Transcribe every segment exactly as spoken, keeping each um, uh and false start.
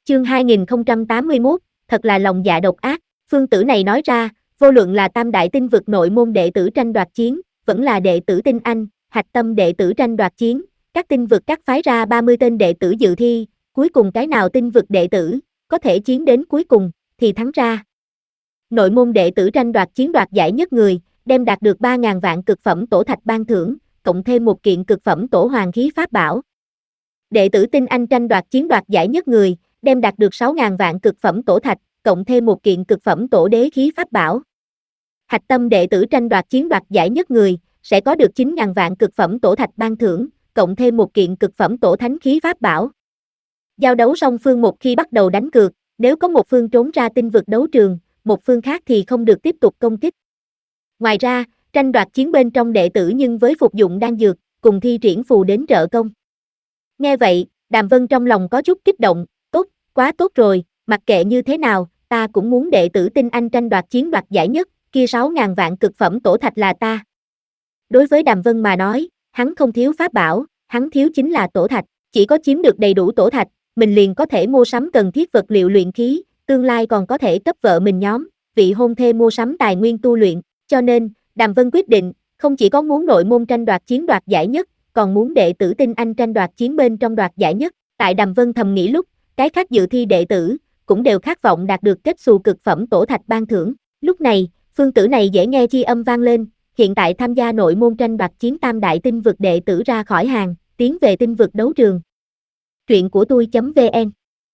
Chương hai nghìn không trăm tám mươi mốt, thật là lòng dạ độc ác. Phương Tử này nói ra, vô luận là tam đại tinh vực nội môn đệ tử tranh đoạt chiến, vẫn là đệ tử tinh anh, hạch tâm đệ tử tranh đoạt chiến, các tinh vực các phái ra ba mươi tên đệ tử dự thi, cuối cùng cái nào tinh vực đệ tử có thể chiến đến cuối cùng thì thắng ra. Nội môn đệ tử tranh đoạt chiến đoạt giải nhất người, đem đạt được ba nghìn vạn cực phẩm tổ thạch ban thưởng, cộng thêm một kiện cực phẩm tổ hoàng khí pháp bảo. Đệ tử tinh anh tranh đoạt chiến đoạt giải nhất người, đem đạt được sáu nghìn vạn cực phẩm tổ thạch, cộng thêm một kiện cực phẩm tổ đế khí pháp bảo. Hạch tâm đệ tử tranh đoạt chiến đoạt giải nhất người, sẽ có được chín nghìn vạn cực phẩm tổ thạch ban thưởng, cộng thêm một kiện cực phẩm tổ thánh khí pháp bảo. Giao đấu song phương một khi bắt đầu đánh cược, nếu có một phương trốn ra tinh vực đấu trường, một phương khác thì không được tiếp tục công kích. Ngoài ra, tranh đoạt chiến bên trong đệ tử nhưng với phục dụng đan dược, cùng thi triển phù đến trợ công. Nghe vậy, Đàm Vân trong lòng có chút kích động, tốt, quá tốt rồi, mặc kệ như thế nào, ta cũng muốn đệ tử tinh anh tranh đoạt chiến đoạt giải nhất, kia sáu nghìn vạn cực phẩm tổ thạch là ta. Đối với Đàm Vân mà nói, hắn không thiếu pháp bảo, hắn thiếu chính là tổ thạch, chỉ có chiếm được đầy đủ tổ thạch, mình liền có thể mua sắm cần thiết vật liệu luyện khí, tương lai còn có thể cấp vợ mình nhóm, vị hôn thê mua sắm tài nguyên tu luyện, cho nên, Đàm Vân quyết định, không chỉ có muốn nội môn tranh đoạt chiến đoạt giải nhất, còn muốn đệ tử tinh anh tranh đoạt chiến bên trong đoạt giải nhất. Tại Đàm Vân thầm nghĩ lúc, cái khác dự thi đệ tử cũng đều khát vọng đạt được kết xù cực phẩm tổ thạch ban thưởng. Lúc này, Phương Tử này dễ nghe chi âm vang lên, hiện tại tham gia nội môn tranh đoạt chiến tam đại tinh vực đệ tử ra khỏi hàng, tiến về tinh vực đấu trường. Truyện của tôi.vn.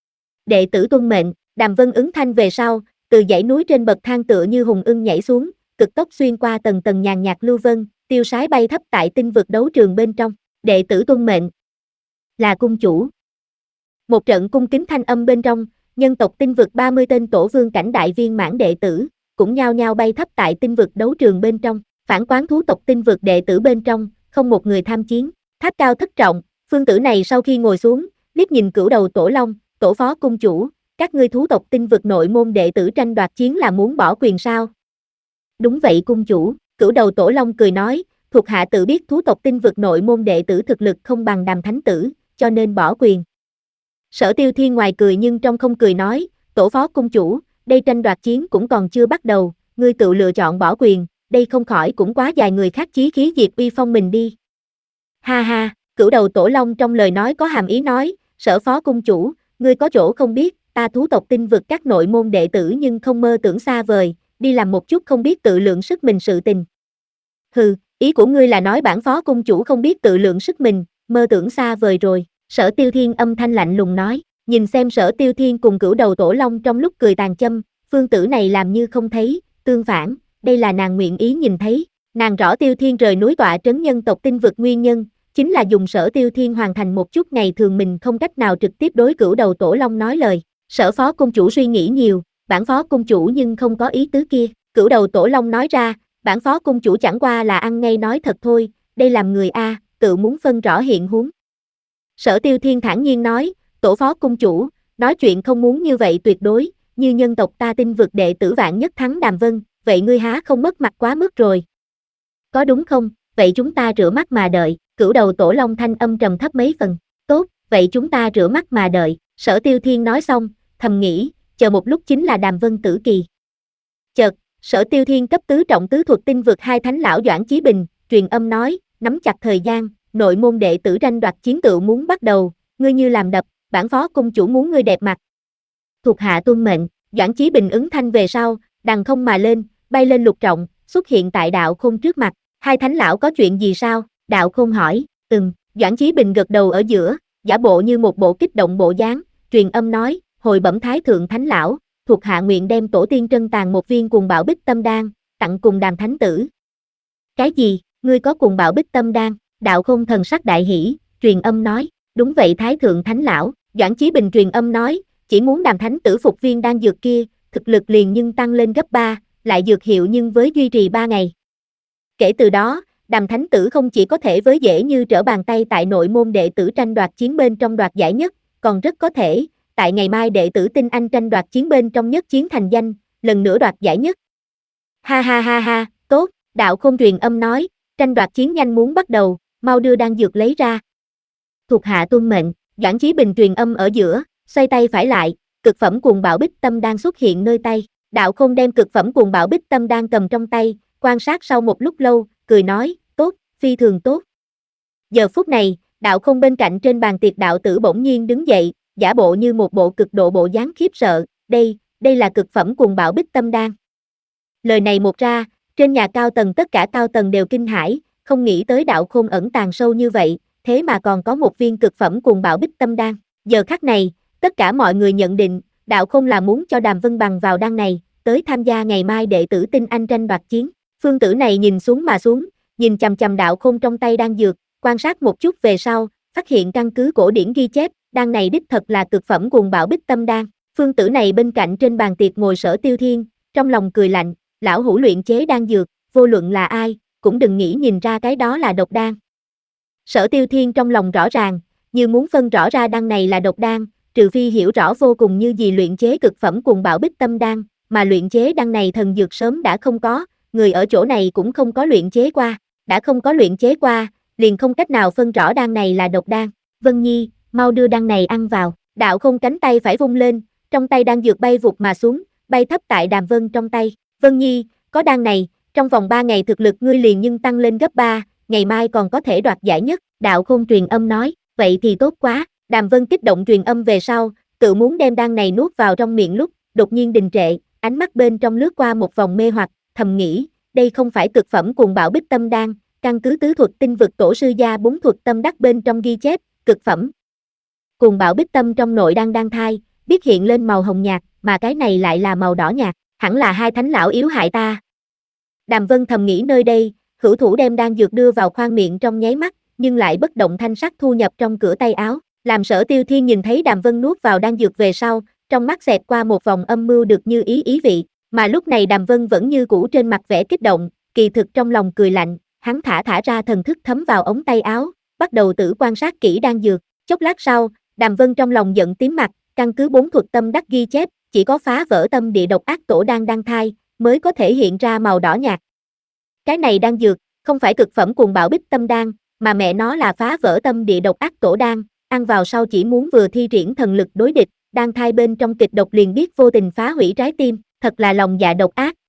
Đệ tử tuân mệnh, Đàm Vân ứng thanh về sau, từ dãy núi trên bậc thang tựa như hùng ưng nhảy xuống, cực tốc xuyên qua tầng tầng nhàn nhạt lưu vân, tiêu sái bay thấp tại tinh vực đấu trường bên trong. Đệ tử tuân mệnh, là cung chủ. Một trận cung kính thanh âm bên trong, nhân tộc tinh vực ba mươi tên tổ vương cảnh đại viên mãn đệ tử, cũng nhao nhao bay thấp tại tinh vực đấu trường bên trong. Phản quán thú tộc tinh vực đệ tử bên trong, không một người tham chiến. Tháp cao thất trọng, Phương Tử này sau khi ngồi xuống, liếc nhìn cửu đầu tổ long, tổ phó cung chủ, các ngươi thú tộc tinh vực nội môn đệ tử tranh đoạt chiến là muốn bỏ quyền sao? Đúng vậy cung chủ, cửu đầu tổ long cười nói, thuộc hạ tự biết thú tộc tinh vực nội môn đệ tử thực lực không bằng Đàm thánh tử, cho nên bỏ quyền. Sở Tiêu Thiên ngoài cười nhưng trong không cười nói, tổ phó cung chủ, đây tranh đoạt chiến cũng còn chưa bắt đầu, ngươi tự lựa chọn bỏ quyền, đây không khỏi cũng quá dài người khác chí khí diệt uy phong mình đi. Ha ha, cửu đầu tổ long trong lời nói có hàm ý nói, sở phó cung chủ, ngươi có chỗ không biết, ta thú tộc tinh vực các nội môn đệ tử nhưng không mơ tưởng xa vời, đi làm một chút không biết tự lượng sức mình sự tình. Hừ, ý của ngươi là nói bản phó cung chủ không biết tự lượng sức mình, mơ tưởng xa vời rồi. Sở Tiêu Thiên âm thanh lạnh lùng nói, nhìn xem Sở Tiêu Thiên cùng cửu đầu tổ long trong lúc cười tàn châm, Phương Tử này làm như không thấy, tương phản, đây là nàng nguyện ý nhìn thấy. Nàng rõ Tiêu Thiên rời núi tọa trấn nhân tộc tinh vực nguyên nhân, chính là dùng Sở Tiêu Thiên hoàn thành một chút ngày thường mình không cách nào trực tiếp đối cửu đầu tổ long nói lời. Sở phó cung chủ suy nghĩ nhiều, bản phó cung chủ nhưng không có ý tứ kia. Cửu đầu tổ long nói ra, bản phó cung chủ chẳng qua là ăn ngay nói thật thôi, đây làm người A, tự muốn phân rõ hiện huống. Sở Tiêu Thiên thản nhiên nói, tổ phó cung chủ, nói chuyện không muốn như vậy tuyệt đối, như nhân tộc ta tinh vực đệ tử vạn nhất thắng Đàm Vân, vậy ngươi há không mất mặt quá mức rồi. Có đúng không, vậy chúng ta rửa mắt mà đợi, cửu đầu tổ long thanh âm trầm thấp mấy phần, tốt, vậy chúng ta rửa mắt mà đợi. Sở Tiêu Thiên nói xong, thầm nghĩ, chờ một lúc chính là Đàm Vân tử kỳ. Chợt, Sở Tiêu Thiên cấp tứ trọng tứ thuật tinh vực hai thánh lão Doãn Chí Bình, truyền âm nói, nắm chặt thời gian, nội môn đệ tử tranh đoạt chiến tựu muốn bắt đầu, ngươi như làm đập, bản phó cung chủ muốn ngươi đẹp mặt. Thuộc hạ tuân mệnh, Doãn Chí Bình ứng thanh về sau, đằng không mà lên, bay lên lục trọng, xuất hiện tại Đạo Khôn trước mặt. Hai thánh lão có chuyện gì sao? Đạo Khôn hỏi. Ừm, Doãn Chí Bình gật đầu ở giữa, giả bộ như một bộ kích động bộ dáng, truyền âm nói, hồi bẩm thái thượng thánh lão, thuộc hạ nguyện đem tổ tiên trân tàng một viên cuồng bạo bích tâm đan, tặng cùng Đàm thánh tử. Cái gì, ngươi có cuồng bạo bích tâm đan? Đạo Khôn thần sắc đại hỉ, truyền âm nói, đúng vậy thái thượng thánh lão. Doãn Chí Bình truyền âm nói, chỉ muốn Đàm thánh tử phục viên đan dược kia, thực lực liền nhưng tăng lên gấp ba, lại dược hiệu nhưng với duy trì ba ngày. Kể từ đó, Đàm thánh tử không chỉ có thể với dễ như trở bàn tay tại nội môn đệ tử tranh đoạt chiến bên trong đoạt giải nhất, còn rất có thể, tại ngày mai đệ tử tinh anh tranh đoạt chiến bên trong nhất chiến thành danh, lần nữa đoạt giải nhất. Ha ha ha ha, tốt, Đạo Khôn truyền âm nói, tranh đoạt chiến nhanh muốn bắt đầu, mau đưa đan dược lấy ra. Thuộc hạ tuân mệnh, Doãn Chí Bình truyền âm ở giữa, xoay tay phải lại, cực phẩm cuồng bạo bích tâm đan xuất hiện nơi tay. Đạo Khôn đem cực phẩm cuồng bạo bích tâm đan cầm trong tay, quan sát sau một lúc lâu, cười nói, tốt, phi thường tốt. Giờ phút này, Đạo Khôn bên cạnh trên bàn tiệc đạo tử bỗng nhiên đứng dậy, giả bộ như một bộ cực độ bộ dáng khiếp sợ, đây, đây là cực phẩm cuồng bạo bích tâm đan. Lời này một ra, trên nhà cao tầng tất cả cao tầng đều kinh hãi, không nghĩ tới Đạo Khôn ẩn tàng sâu như vậy, thế mà còn có một viên cực phẩm cuồng bạo bích tâm đan. Giờ khắc này, tất cả mọi người nhận định, Đạo Khôn là muốn cho Đàm Vân bằng vào đan này, tới tham gia ngày mai đệ tử tinh anh tranh đoạt chiến. Phương Tử này nhìn xuống mà xuống, nhìn chằm chằm Đạo Khôn trong tay đan dược, quan sát một chút về sau, phát hiện căn cứ cổ điển ghi chép, đan này đích thật là cực phẩm cuồng bạo bích tâm đan. Phương Tử này bên cạnh trên bàn tiệc ngồi Sở Tiêu Thiên, trong lòng cười lạnh, lão hủ luyện chế đan dược, vô luận là ai, cũng đừng nghĩ nhìn ra cái đó là độc đan. Sở Tiêu Thiên trong lòng rõ ràng, như muốn phân rõ ra đan này là độc đan, trừ phi hiểu rõ vô cùng như gì luyện chế cực phẩm cuồng bạo bích tâm đan, mà luyện chế đan này thần dược sớm đã không có, người ở chỗ này cũng không có luyện chế qua, đã không có luyện chế qua, liền không cách nào phân rõ đan này là độc đan. Vân Nhi, mau đưa đan này ăn vào. Đạo Khôn cánh tay phải vung lên, trong tay đan dược bay vụt mà xuống, bay thấp tại Đàm Vân trong tay. Vân Nhi, có đan này, trong vòng ba ngày thực lực ngươi liền nhưng tăng lên gấp ba, ngày mai còn có thể đoạt giải nhất. Đạo Khôn truyền âm nói, vậy thì tốt quá. Đàm Vân kích động truyền âm về sau, tự muốn đem đan này nuốt vào trong miệng lúc, đột nhiên đình trệ, ánh mắt bên trong lướt qua một vòng mê hoặc, thầm nghĩ, đây không phải cực phẩm cuồng bạo bích tâm đan, căn cứ tứ thuật tinh vực tổ sư gia bốn thuật tâm đắc bên trong ghi chép, cực phẩm cuồng bạo bích tâm trong nội đan đan thai, biết hiện lên màu hồng nhạt, mà cái này lại là màu đỏ nhạt, hẳn là hai thánh lão yếu hại ta. Đàm Vân thầm nghĩ nơi đây, hữu thủ đem đan dược đưa vào khoang miệng trong nháy mắt, nhưng lại bất động thanh sắc thu nhập trong cửa tay áo, làm Sở Tiêu Thiên nhìn thấy Đàm Vân nuốt vào đan dược về sau, trong mắt xẹt qua một vòng âm mưu được như ý ý vị, mà lúc này Đàm Vân vẫn như cũ trên mặt vẻ kích động, kỳ thực trong lòng cười lạnh, hắn thả thả ra thần thức thấm vào ống tay áo, bắt đầu tử quan sát kỹ đan dược, chốc lát sau, Đàm Vân trong lòng giận tím mặt, căn cứ bốn thuật tâm đắc ghi chép, chỉ có phá vỡ tâm địa độc ác tổ đan đan thai, mới có thể hiện ra màu đỏ nhạt. Cái này đan dược, không phải cực phẩm cuồng bạo bích tâm đan, mà mẹ nó là phá vỡ tâm địa độc ác tổ đan, ăn vào sau chỉ muốn vừa thi triển thần lực đối địch, đan thai bên trong kịch độc liền biết vô tình phá hủy trái tim, thật là lòng dạ độc ác,